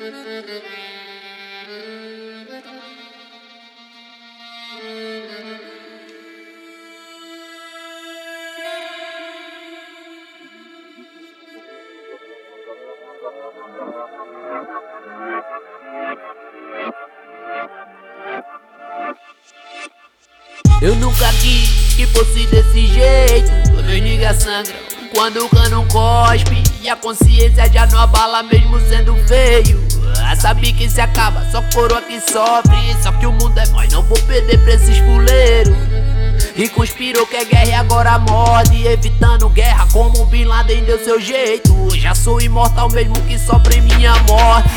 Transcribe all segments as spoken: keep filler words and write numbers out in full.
Eu nunca quis que fosse desse jeito. Meus niggas sangram quando o cano cospe, e a consciência já não abala mesmo sendo feio. Sabe que se acaba, só coroa que sofre. Só que o mundo é mãe, não vou perder pra esses fuleiros. E conspirou que é guerra e agora morde, evitando guerra como o Bin Laden deu seu jeito. Já sou imortal mesmo que sofre minha morte.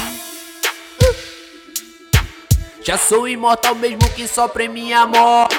Já sou imortal mesmo que sofre minha morte.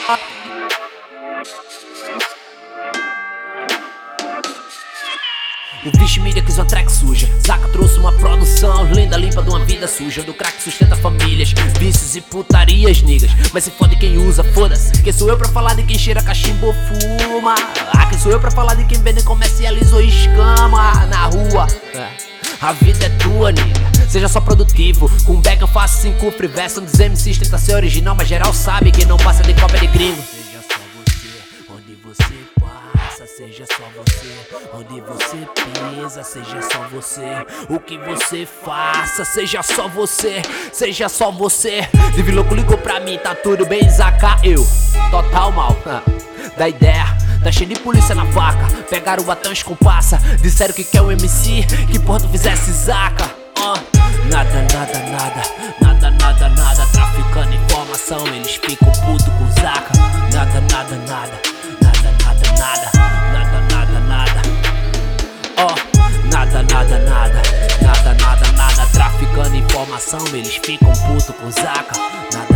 O Vixe Mídia quis uma track suja, Zaka trouxe uma produção lenda limpa de uma vida suja. Do crack sustenta famílias, vícios e putarias, niggas. Mas se fode quem usa, foda-se. Quem sou eu pra falar de quem cheira cachimbo ou fuma? Ah, quem sou eu pra falar de quem vende, comercializou escama na rua? A vida é tua, nigga, seja só produtivo. Com back eu faço cinco free versos dos M Cs, tenta ser original, mas geral sabe que não passa de cópia de gringo. Seja só você, onde você passa, seja só você, onde você pisa, seja só você, o que você faça, seja só você, seja só você. Live louco ligou pra mim, tá tudo bem, Zaka? Eu, total mal, da ideia. Tá cheio de polícia na faca, pegaram o batão compassa. Disseram que quer um M C, que porra tu fizesse Zaka. uh. Nada, nada, nada, nada, nada, nada. Traficando informação, eles ficam puto com Zaka. Nada, nada, nada, nada, nada, nada, nada, nada, nada. Oh, nada, nada, nada, nada, nada, nada. Traficando informação, eles ficam puto com Zaka. Nada.